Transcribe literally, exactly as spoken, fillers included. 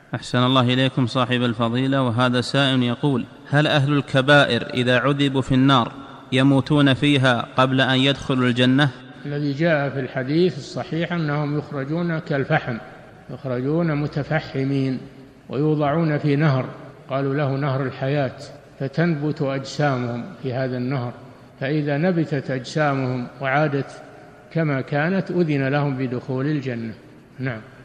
أحسن الله إليكم صاحب الفضيلة. وهذا سائل يقول: هل أهل الكبائر إذا عذبوا في النار يموتون فيها قبل أن يدخلوا الجنة؟ الذي جاء في الحديث الصحيح أنهم يخرجون كالفحم، يخرجون متفحمين ويوضعون في نهر قالوا له نهر الحياة، فتنبت أجسامهم في هذا النهر، فإذا نبتت أجسامهم وعادت كما كانت أذن لهم بدخول الجنة. نعم.